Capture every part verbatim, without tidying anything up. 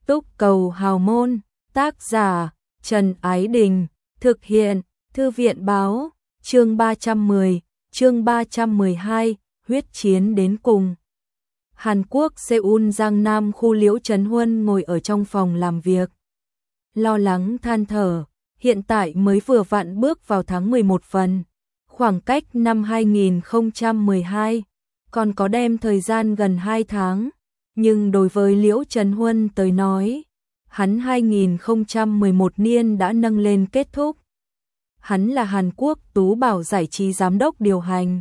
Túc Cầu Hào Môn, tác giả Trần Ái Đình, thực hiện Thư viện Báo, chương ba trăm mười, chương ba trăm mười hai, huyết chiến đến cùng. Hàn Quốc Seoul Giang Nam khu Liễu Trấn Huân ngồi ở trong phòng làm việc. Lo lắng than thở, hiện tại mới vừa vặn bước vào tháng mười một phần, khoảng cách năm hai nghìn không trăm mười hai, còn có đem thời gian gần hai tháng. Nhưng đối với Liễu Trấn Huân tới nói, hắn hai nghìn không trăm mười một niên đã nâng lên kết thúc. Hắn là Hàn Quốc Tú Bảo Giải trí giám đốc điều hành.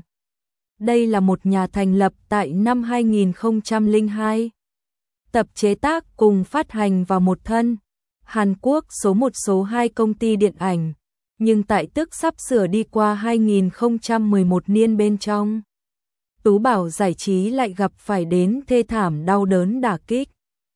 Đây là một nhà thành lập tại năm hai nghìn không trăm lẻ hai. Tập chế tác cùng phát hành vào một thân. Hàn Quốc số một số hai công ty điện ảnh, nhưng tại tức sắp sửa đi qua hai nghìn không trăm mười một niên bên trong. Tú Bảo Giải trí lại gặp phải đến thê thảm đau đớn đả kích.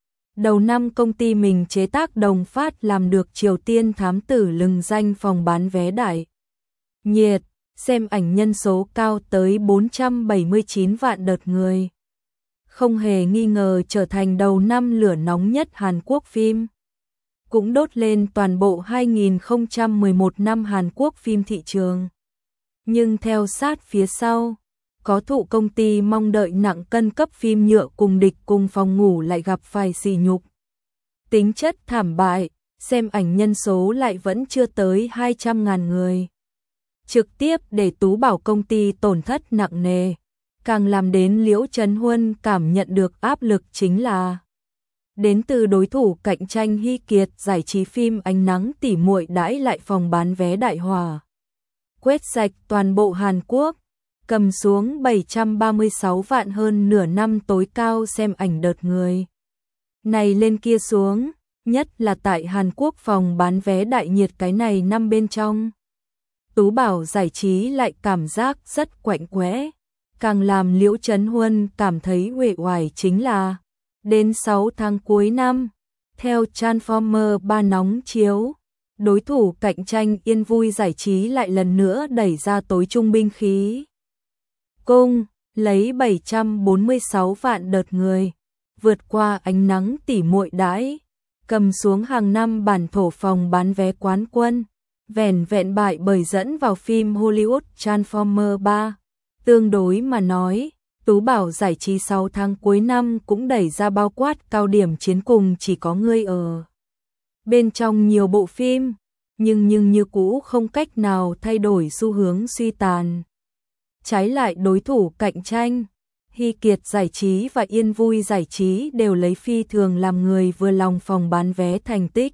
Đầu năm công ty mình chế tác đồng phát làm được Triều Tiên thám tử lừng danh phòng bán vé đại nhiệt, xem ảnh nhân số cao tới bốn trăm bảy mươi chín vạn đợt người. Không hề nghi ngờ trở thành đầu năm lửa nóng nhất Hàn Quốc phim. Cũng đốt lên toàn bộ hai nghìn không trăm mười một năm Hàn Quốc phim thị trường. Nhưng theo sát phía sau, có thụ công ty mong đợi nặng cân cấp phim nhựa cùng địch cùng phòng ngủ lại gặp phải sỉ nhục. Tính chất thảm bại, xem ảnh nhân số lại vẫn chưa tới hai trăm ngàn người. Trực tiếp để Tú Bảo công ty tổn thất nặng nề. Càng làm đến Liễu Trấn Huân cảm nhận được áp lực chính là đến từ đối thủ cạnh tranh Hy Kiệt giải trí phim Ánh Nắng Tỉ Muội đãi lại phòng bán vé đại hòa. Quét sạch toàn bộ Hàn Quốc, cầm xuống bảy trăm ba mươi sáu vạn hơn nửa năm tối cao xem ảnh đợt người. Này lên kia xuống, nhất là tại Hàn Quốc phòng bán vé đại nhiệt cái này năm bên trong. Tú Bảo Giải trí lại cảm giác rất quạnh quẽ, càng làm Liễu Trấn Huân cảm thấy uể oải chính là đến sáu tháng cuối năm, theo Transformer ba nóng chiếu, đối thủ cạnh tranh Yên Vui Giải trí lại lần nữa đẩy ra tối trung binh khí cung, lấy bảy trăm bốn mươi sáu vạn đợt người, vượt qua Ánh Nắng Tỉ Muội đãi, cầm xuống hàng năm bản thổ phòng bán vé quán quân, vẻn vẹn bại bởi dẫn vào phim Hollywood Transformer ba. Tương đối mà nói, Tú Bảo Giải trí sáu tháng cuối năm cũng đẩy ra bao quát cao điểm chiến cùng Chỉ Có Ngươi ở bên trong nhiều bộ phim, nhưng nhưng như cũ không cách nào thay đổi xu hướng suy tàn. Trái lại đối thủ cạnh tranh, Hy Kiệt Giải trí và Yên Vui Giải trí đều lấy phi thường làm người vừa lòng phòng bán vé thành tích.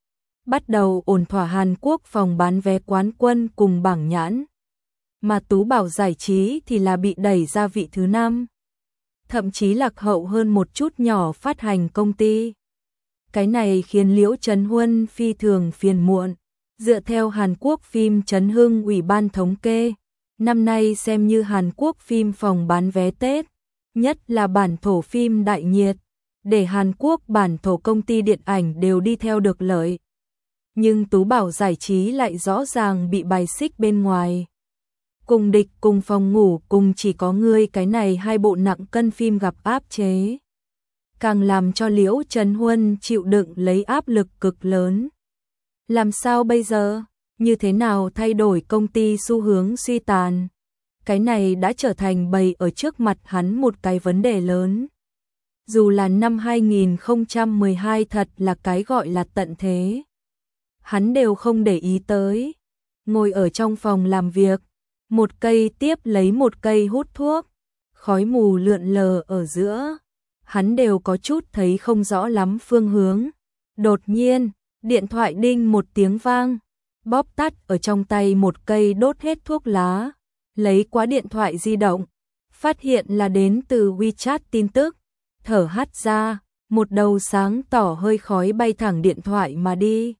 Bắt đầu ổn thỏa Hàn Quốc phòng bán vé quán quân cùng bảng nhãn. Mà Tú Bảo Giải trí thì là bị đẩy ra vị thứ năm. Thậm chí lạc hậu hơn một chút nhỏ phát hành công ty. Cái này khiến Liễu Trấn Huân phi thường phiền muộn. Dựa theo Hàn Quốc phim Trấn Hưng Ủy ban thống kê, năm nay xem như Hàn Quốc phim phòng bán vé Tết, nhất là bản thổ phim đại nhiệt, để Hàn Quốc bản thổ công ty điện ảnh đều đi theo được lợi. Nhưng Tú Bảo Giải trí lại rõ ràng bị bài xích bên ngoài. Cùng địch cùng phòng ngủ cùng Chỉ Có Ngươi cái này hai bộ nặng cân phim gặp áp chế. Càng làm cho Liễu Trấn Huân chịu đựng lấy áp lực cực lớn. Làm sao bây giờ? Như thế nào thay đổi công ty xu hướng suy tàn? Cái này đã trở thành bày ở trước mặt hắn một cái vấn đề lớn. Dù là năm hai nghìn không trăm mười hai thật là cái gọi là tận thế, hắn đều không để ý tới. Ngồi ở trong phòng làm việc, một cây tiếp lấy một cây hút thuốc, khói mù lượn lờ ở giữa, hắn đều có chút thấy không rõ lắm phương hướng. Đột nhiên, điện thoại đinh một tiếng vang, bóp tắt ở trong tay một cây đốt hết thuốc lá, lấy qua điện thoại di động, phát hiện là đến từ WeChat tin tức, thở hắt ra, một đầu sáng tỏ hơi khói bay thẳng điện thoại mà đi.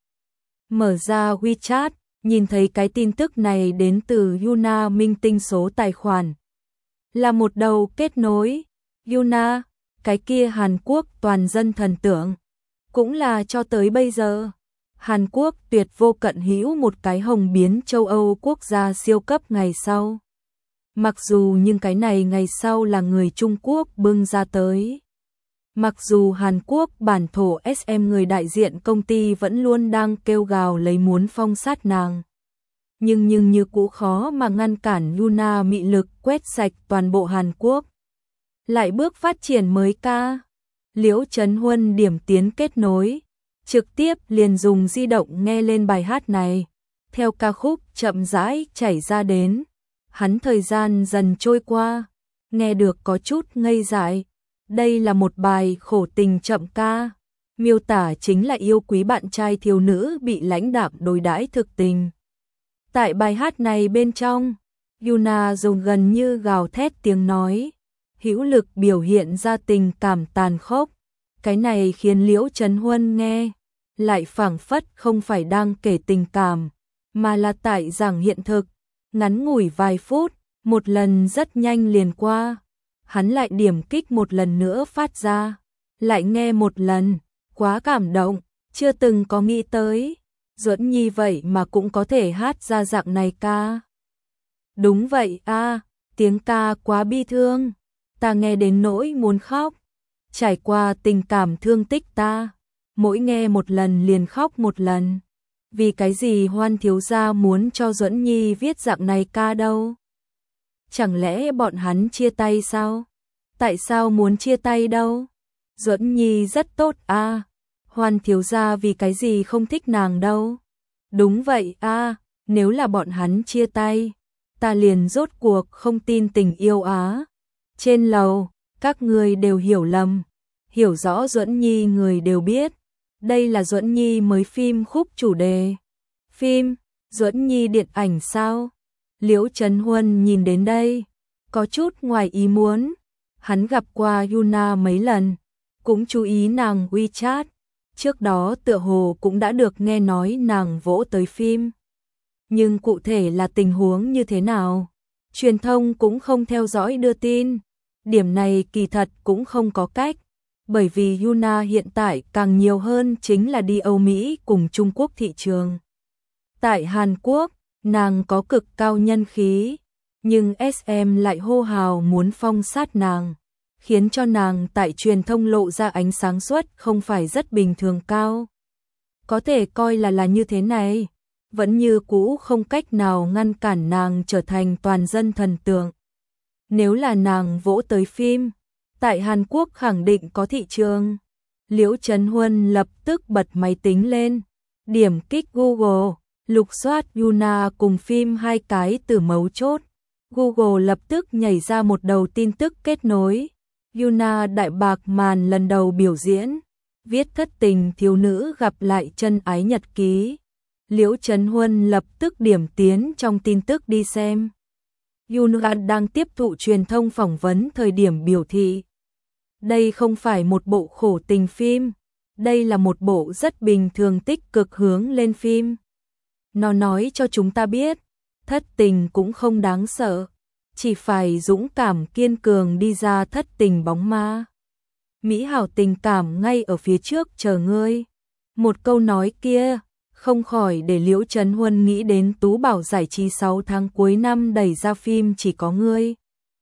Mở ra WeChat, nhìn thấy cái tin tức này đến từ Yuna minh tinh số tài khoản. Là một đầu kết nối. Yuna, cái kia Hàn Quốc toàn dân thần tượng. Cũng là cho tới bây giờ, Hàn Quốc tuyệt vô cận hữu một cái hồng biến châu Âu quốc gia siêu cấp ngày sau. Mặc dù nhưng cái này ngày sau là người Trung Quốc bưng ra tới. Mặc dù Hàn Quốc bản thổ ét em người đại diện công ty vẫn luôn đang kêu gào lấy muốn phong sát nàng. Nhưng nhưng như cũ khó mà ngăn cản Yuna mị lực quét sạch toàn bộ Hàn Quốc. Lại bước phát triển mới ca. Liễu Trấn Huân điểm tiến kết nối, trực tiếp liền dùng di động nghe lên bài hát này. Theo ca khúc chậm rãi chảy ra đến, hắn thời gian dần trôi qua, nghe được có chút ngây dại. Đây là một bài khổ tình chậm ca, miêu tả chính là yêu quý bạn trai thiếu nữ bị lãnh đạm đối đãi thực tình. Tại bài hát này bên trong, Yuna dùng gần như gào thét tiếng nói, hữu lực biểu hiện ra tình cảm tàn khốc. Cái này khiến Liễu Trấn Huân nghe, lại phảng phất không phải đang kể tình cảm, mà là tại giảng hiện thực. Ngắn ngủi vài phút, một lần rất nhanh liền qua. Hắn lại điểm kích một lần nữa phát ra, lại nghe một lần, quá cảm động, chưa từng có nghĩ tới. Duẫn Nhi vậy mà cũng có thể hát ra dạng này ca. Đúng vậy a, tiếng ca quá bi thương, ta nghe đến nỗi muốn khóc. Trải qua tình cảm thương tích ta, mỗi nghe một lần liền khóc một lần. Vì cái gì Hoan thiếu gia muốn cho Duẫn Nhi viết dạng này ca đâu? Chẳng lẽ bọn hắn chia tay sao? Tại sao muốn chia tay đâu? Duẫn Nhi rất tốt a, Hoan thiếu gia vì cái gì không thích nàng đâu? Đúng vậy a, nếu là bọn hắn chia tay, ta liền rốt cuộc không tin tình yêu á. Trên lầu, các người đều hiểu lầm, hiểu rõ Duẫn Nhi người đều biết. Đây là Duẫn Nhi mới phim khúc chủ đề. Phim, Duẫn Nhi điện ảnh sao? Liễu Trấn Huân nhìn đến đây, có chút ngoài ý muốn. Hắn gặp qua Yuna mấy lần, cũng chú ý nàng WeChat. Trước đó tựa hồ cũng đã được nghe nói nàng vỗ tới phim. Nhưng cụ thể là tình huống như thế nào? Truyền thông cũng không theo dõi đưa tin. Điểm này kỳ thật cũng không có cách. Bởi vì Yuna hiện tại càng nhiều hơn chính là đi Âu Mỹ cùng Trung Quốc thị trường. Tại Hàn Quốc, nàng có cực cao nhân khí, nhưng ét em lại hô hào muốn phong sát nàng, khiến cho nàng tại truyền thông lộ ra ánh sáng suất không phải rất bình thường cao. Có thể coi là là như thế này, vẫn như cũ không cách nào ngăn cản nàng trở thành toàn dân thần tượng. Nếu là nàng vỗ tới phim, tại Hàn Quốc khẳng định có thị trường. Liễu Trấn Huân lập tức bật máy tính lên, điểm kích Google, lục soát Yuna cùng phim hai cái từ mấu chốt. Google lập tức nhảy ra một đầu tin tức kết nối. Yuna đại bạc màn lần đầu biểu diễn, viết thất tình thiếu nữ gặp lại chân ái nhật ký. Liễu Trấn Huân lập tức điểm tiến trong tin tức đi xem. Yuna đang tiếp thụ truyền thông phỏng vấn thời điểm biểu thị. Đây không phải một bộ khổ tình phim, đây là một bộ rất bình thường tích cực hướng lên phim. Nó nói cho chúng ta biết, thất tình cũng không đáng sợ, chỉ phải dũng cảm kiên cường đi ra thất tình bóng ma. Mỹ hảo tình cảm ngay ở phía trước chờ ngươi. Một câu nói kia, không khỏi để Liễu Trấn Huân nghĩ đến Tú Bảo giải trí sáu tháng cuối năm đẩy ra phim Chỉ có ngươi.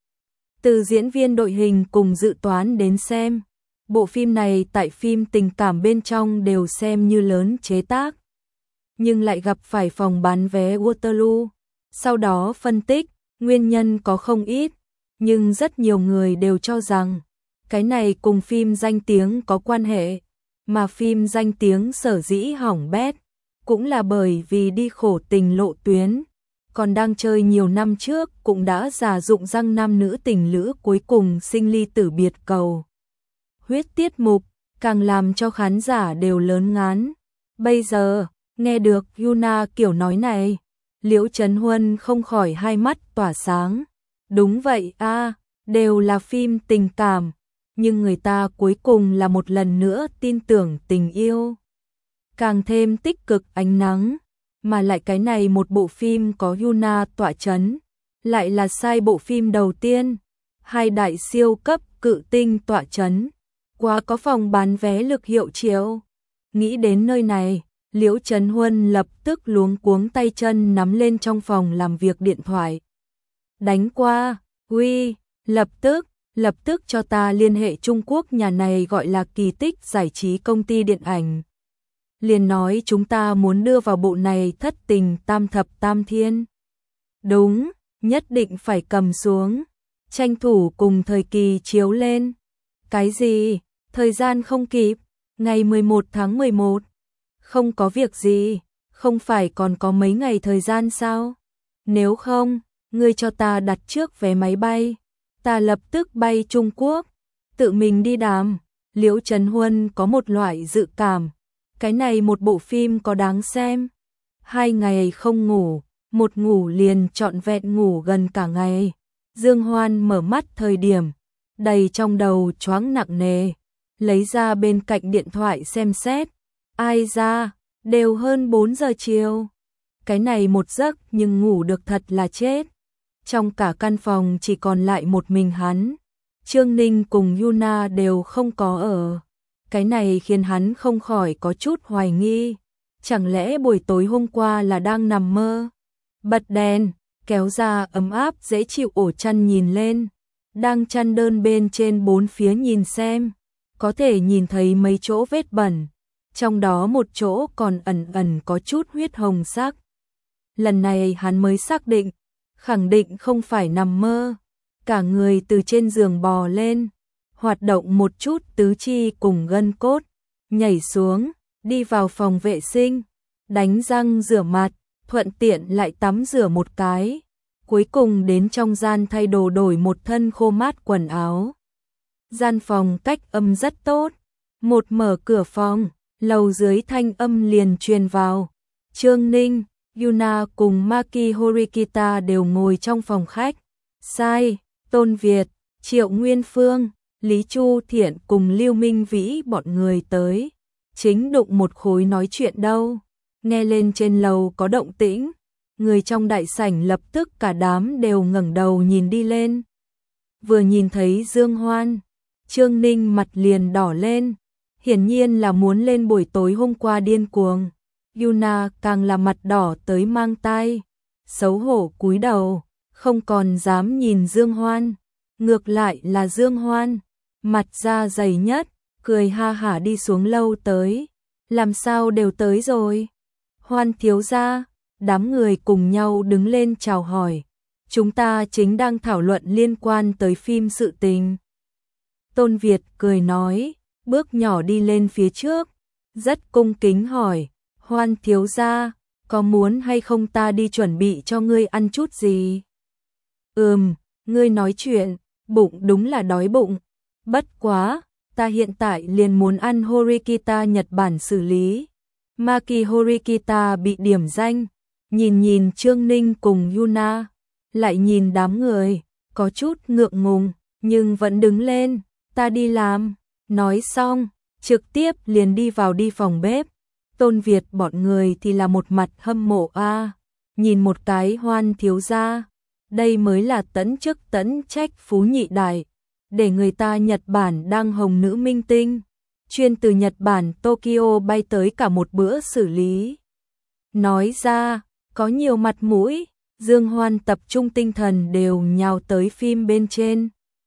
Từ diễn viên đội hình cùng dự toán đến xem, bộ phim này tại phim tình cảm bên trong đều xem như lớn chế tác. Nhưng lại gặp phải phòng bán vé Waterloo. Sau đó phân tích, nguyên nhân có không ít, nhưng rất nhiều người đều cho rằng cái này cùng phim danh tiếng có quan hệ, mà phim danh tiếng sở dĩ hỏng bét, cũng là bởi vì đi khổ tình lộ tuyến, còn đang chơi nhiều năm trước cũng đã già dụng răng nam nữ tình lữ cuối cùng sinh ly tử biệt cầu. Huyết tiết mục, càng làm cho khán giả đều lớn ngán. Bây giờ, nghe được Yuna kiểu nói này, Liễu Trấn Huân không khỏi hai mắt tỏa sáng. Đúng vậy a, đều là phim tình cảm, nhưng người ta cuối cùng là một lần nữa tin tưởng tình yêu. Càng thêm tích cực ánh nắng, mà lại cái này một bộ phim có Yuna tọa chấn, lại là sai bộ phim đầu tiên, hai đại siêu cấp cự tinh tọa chấn, quá có phòng bán vé lực hiệu triệu. Nghĩ đến nơi này, Liễu Trấn Huân lập tức luống cuống tay chân nắm lên trong phòng làm việc điện thoại. Đánh qua, uy, lập tức, lập tức cho ta liên hệ Trung Quốc, nhà này gọi là Kỳ Tích Giải trí công ty điện ảnh. Liền nói chúng ta muốn đưa vào bộ này thất tình tam thập tam thiên. Đúng, nhất định phải cầm xuống, tranh thủ cùng thời kỳ chiếu lên. Cái gì? Thời gian không kịp, ngày mười một tháng mười một. Không có việc gì, không phải còn có mấy ngày thời gian sao? Nếu không, ngươi cho ta đặt trước vé máy bay, ta lập tức bay Trung Quốc, tự mình đi đàm. Liễu Trấn Huân có một loại dự cảm, cái này một bộ phim có đáng xem. Hai ngày không ngủ, một ngủ liền trọn vẹn ngủ gần cả ngày. Dương Hoan mở mắt thời điểm, đầy trong đầu choáng nặng nề, lấy ra bên cạnh điện thoại xem xét. Ai ra, đều hơn bốn giờ chiều. Cái này một giấc nhưng ngủ được thật là chết. Trong cả căn phòng chỉ còn lại một mình hắn. Trương Ninh cùng Yuna đều không có ở. Cái này khiến hắn không khỏi có chút hoài nghi. Chẳng lẽ buổi tối hôm qua là đang nằm mơ? Bật đèn, kéo ra ấm áp dễ chịu ổ chăn nhìn lên. Đang chăn đơn bên trên bốn phía nhìn xem. Có thể nhìn thấy mấy chỗ vết bẩn. Trong đó một chỗ còn ẩn ẩn có chút huyết hồng sắc. Lần này hắn mới xác định, khẳng định không phải nằm mơ. Cả người từ trên giường bò lên, hoạt động một chút tứ chi cùng gân cốt, nhảy xuống, đi vào phòng vệ sinh, đánh răng rửa mặt, thuận tiện lại tắm rửa một cái. Cuối cùng đến trong gian thay đồ đổi một thân khô mát quần áo. Gian phòng cách âm rất tốt, một mở cửa phòng, lầu dưới thanh âm liền truyền vào. Trương Ninh, Yuna cùng Maki Horikita đều ngồi trong phòng khách. Sai, Tôn Việt, Triệu Nguyên Phương, Lý Chu Thiện cùng Lưu Minh Vĩ bọn người tới. Chính đụng một khối nói chuyện đâu. Nghe lên trên lầu có động tĩnh, người trong đại sảnh lập tức cả đám đều ngẩng đầu nhìn đi lên. Vừa nhìn thấy Dương Hoan, Trương Ninh mặt liền đỏ lên, hiển nhiên là muốn lên buổi tối hôm qua điên cuồng. Yuna càng là mặt đỏ tới mang tai, xấu hổ cúi đầu, không còn dám nhìn Dương Hoan. Ngược lại là Dương Hoan, mặt da dày nhất, cười ha hả đi xuống lâu tới. Làm sao đều tới rồi? Hoan thiếu gia, đám người cùng nhau đứng lên chào hỏi. Chúng ta chính đang thảo luận liên quan tới phim sự tình. Tôn Việt cười nói, bước nhỏ đi lên phía trước, rất cung kính hỏi, Hoan thiếu gia, có muốn hay không ta đi chuẩn bị cho ngươi ăn chút gì? Ừm, ngươi nói chuyện, bụng đúng là đói bụng. Bất quá, ta hiện tại liền muốn ăn Horikita Nhật Bản xử lý. Maki Horikita bị điểm danh, nhìn nhìn Trương Ninh cùng Yuna, lại nhìn đám người, có chút ngượng ngùng, nhưng vẫn đứng lên, ta đi làm. Nói xong, trực tiếp liền đi vào đi phòng bếp. Tôn Việt bọn người thì là một mặt hâm mộ a, nhìn một cái Hoan thiếu gia, đây mới là tấn chức tấn trách phú nhị đại, để người ta Nhật Bản đang hồng nữ minh tinh, chuyên từ Nhật Bản Tokyo bay tới cả một bữa xử lý. Nói ra, có nhiều mặt mũi, Dương Hoan tập trung tinh thần đều nhào tới phim bên trên.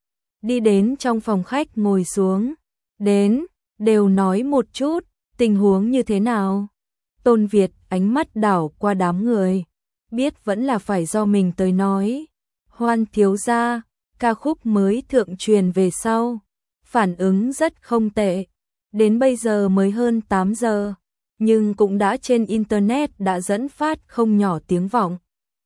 Đi đến trong phòng khách ngồi xuống, đến, đều nói một chút, tình huống như thế nào? Tôn Việt ánh mắt đảo qua đám người, biết vẫn là phải do mình tới nói. Hoan thiếu gia, ca khúc mới thượng truyền về sau, phản ứng rất không tệ. Đến bây giờ mới hơn tám giờ, nhưng cũng đã trên internet đã dẫn phát không nhỏ tiếng vọng.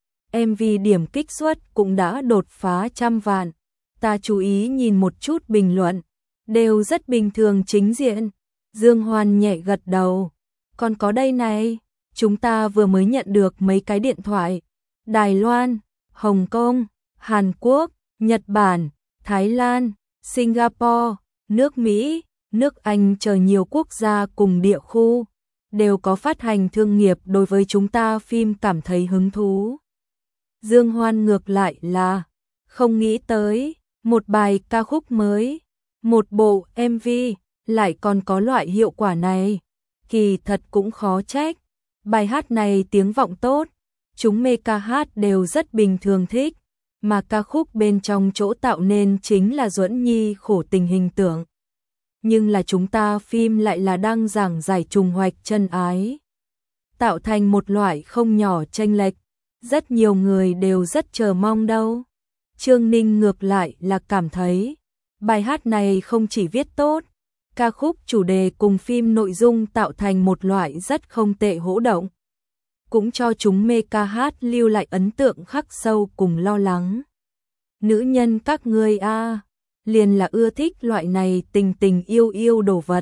em vê điểm kích suất cũng đã đột phá trăm vạn. Ta chú ý nhìn một chút bình luận, đều rất bình thường chính diện. Dương Hoan nhẹ gật đầu. Còn có đây này, chúng ta vừa mới nhận được mấy cái điện thoại. Đài Loan, Hồng Kông, Hàn Quốc, Nhật Bản, Thái Lan, Singapore, nước Mỹ, nước Anh chờ nhiều quốc gia cùng địa khu, đều có phát hành thương nghiệp đối với chúng ta phim cảm thấy hứng thú. Dương Hoan ngược lại là không nghĩ tới, một bài ca khúc mới, một bộ em vê, lại còn có loại hiệu quả này. Kỳ thật cũng khó trách, bài hát này tiếng vọng tốt, chúng mê ca hát đều rất bình thường thích. mà ca khúc bên trong chỗ tạo nên chính là Duẫn Nhi khổ tình hình tượng. Nhưng là chúng ta phim lại là đang giảng giải trùng hoạch chân ái, tạo thành một loại không nhỏ chênh lệch, rất nhiều người đều rất chờ mong đâu. Trương Ninh ngược lại là cảm thấy bài hát này không chỉ viết tốt, ca khúc chủ đề cùng phim nội dung tạo thành một loại rất không tệ hỗ động, cũng cho chúng mê ca hát lưu lại ấn tượng khắc sâu cùng lo lắng. Nữ nhân các ngươi a, liền là ưa thích loại này tình tình yêu yêu đồ vật.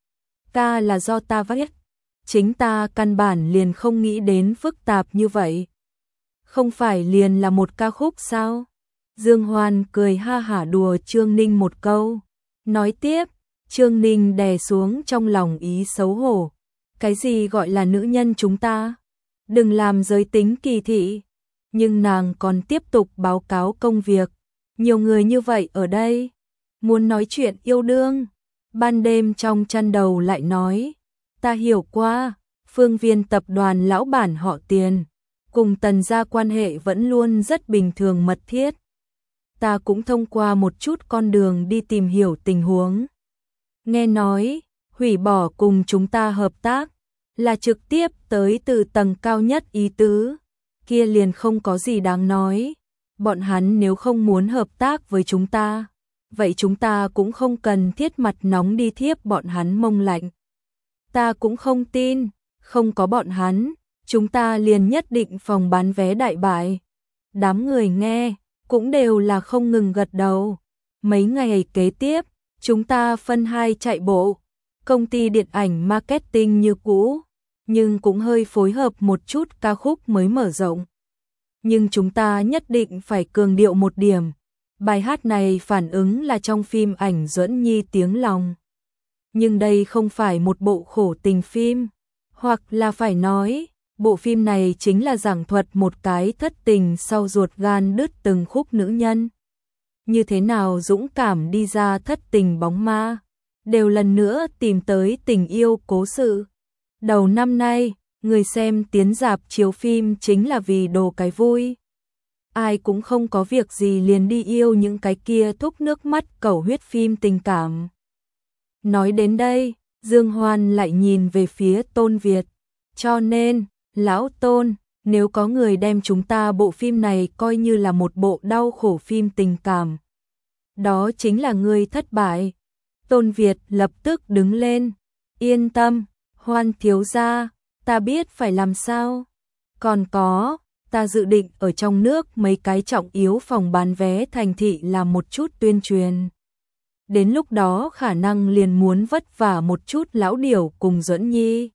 Ca là do ta viết, chính ta căn bản liền không nghĩ đến phức tạp như vậy. Không phải liền là một ca khúc sao? Dương Hoan cười ha hả đùa Trương Ninh một câu. Nói tiếp, Trương Ninh đè xuống trong lòng ý xấu hổ. Cái gì gọi là nữ nhân chúng ta? Đừng làm giới tính kỳ thị. Nhưng nàng còn tiếp tục báo cáo công việc. Nhiều người như vậy ở đây, muốn nói chuyện yêu đương. Ban đêm trong chăn đầu lại nói, ta hiểu qua, Phương Viên tập đoàn lão bản họ Tiền, cùng Tần gia quan hệ vẫn luôn rất bình thường mật thiết. Ta cũng thông qua một chút con đường đi tìm hiểu tình huống. Nghe nói, hủy bỏ cùng chúng ta hợp tác, là trực tiếp tới từ tầng cao nhất ý tứ, kia liền không có gì đáng nói. Bọn hắn nếu không muốn hợp tác với chúng ta, vậy chúng ta cũng không cần thiết mặt nóng đi thiếp bọn hắn mông lạnh. Ta cũng không tin, không có bọn hắn, chúng ta liền nhất định phòng bán vé đại bại. Đám người nghe, cũng đều là không ngừng gật đầu. Mấy ngày kế tiếp, chúng ta phân hai chạy bộ, công ty điện ảnh marketing như cũ, nhưng cũng hơi phối hợp một chút ca khúc mới mở rộng. Nhưng chúng ta nhất định phải cường điệu một điểm, bài hát này phản ứng là trong phim ảnh Duẫn Nhi tiếng lòng. Nhưng đây không phải một bộ khổ tình phim, hoặc là phải nói, bộ phim này chính là giảng thuật một cái thất tình sau ruột gan đứt từng khúc nữ nhân. Như thế nào dũng cảm đi ra thất tình bóng ma, đều lần nữa tìm tới tình yêu cố sự. Đầu năm nay, người xem tiến rạp chiếu phim chính là vì đồ cái vui. Ai cũng không có việc gì liền đi yêu những cái kia thúc nước mắt cầu huyết phim tình cảm. Nói đến đây, Dương Hoan lại nhìn về phía Tôn Việt. Cho nên, lão Tôn, nếu có người đem chúng ta bộ phim này coi như là một bộ đau khổ phim tình cảm, đó chính là người thất bại. Tôn Việt lập tức đứng lên. Yên tâm, Hoan thiếu gia, ta biết phải làm sao. Còn có, ta dự định ở trong nước mấy cái trọng yếu phòng bán vé thành thị làm một chút tuyên truyền. Đến lúc đó khả năng liền muốn vất vả một chút lão điểu cùng Duẫn Nhi.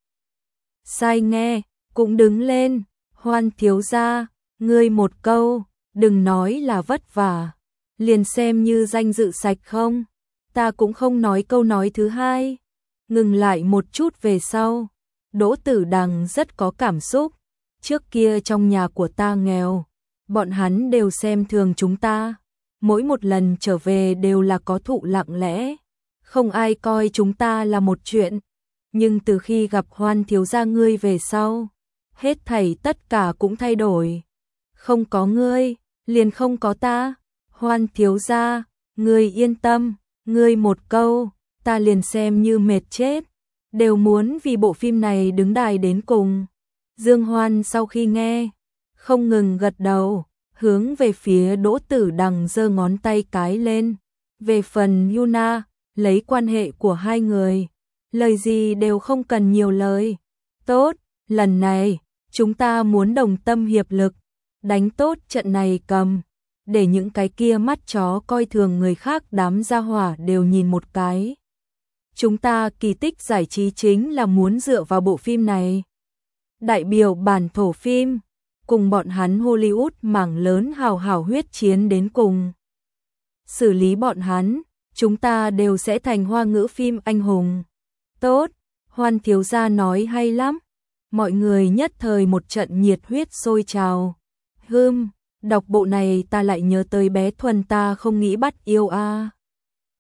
Sai nghe, cũng đứng lên. Hoan thiếu gia, ngươi một câu, đừng nói là vất vả, liền xem như danh dự sạch không. Ta cũng không nói câu nói thứ hai. Ngừng lại một chút về sau, Đỗ Tử Đằng rất có cảm xúc. Trước kia trong nhà của ta nghèo, bọn hắn đều xem thường chúng ta. Mỗi một lần trở về đều là có thụ lặng lẽ, không ai coi chúng ta là một chuyện. Nhưng từ khi gặp Hoan thiếu gia ngươi về sau, hết thảy tất cả cũng thay đổi. Không có ngươi, liền không có ta. Hoan thiếu gia, ngươi yên tâm, ngươi một câu, ta liền xem như mệt chết, đều muốn vì bộ phim này đứng đài đến cùng. Dương Hoan sau khi nghe, không ngừng gật đầu, hướng về phía Đỗ Tử Đằng giơ ngón tay cái lên. Về phần Yuna, lấy quan hệ của hai người, lời gì đều không cần nhiều lời. Tốt, lần này, chúng ta muốn đồng tâm hiệp lực, đánh tốt trận này cầm, để những cái kia mắt chó coi thường người khác đám gia hỏa đều nhìn một cái. Chúng ta kỳ tích giải trí chính là muốn dựa vào bộ phim này, đại biểu bản thổ phim, cùng bọn hắn Hollywood mảng lớn hào hào huyết chiến đến cùng. Xử lý bọn hắn, chúng ta đều sẽ thành hoa ngữ phim anh hùng. Tốt, Hoan thiếu gia nói hay lắm. Mọi người nhất thời một trận nhiệt huyết sôi trào. Hừm, đọc bộ này ta lại nhớ tới bé Thuần ta không nghĩ bắt yêu a. À.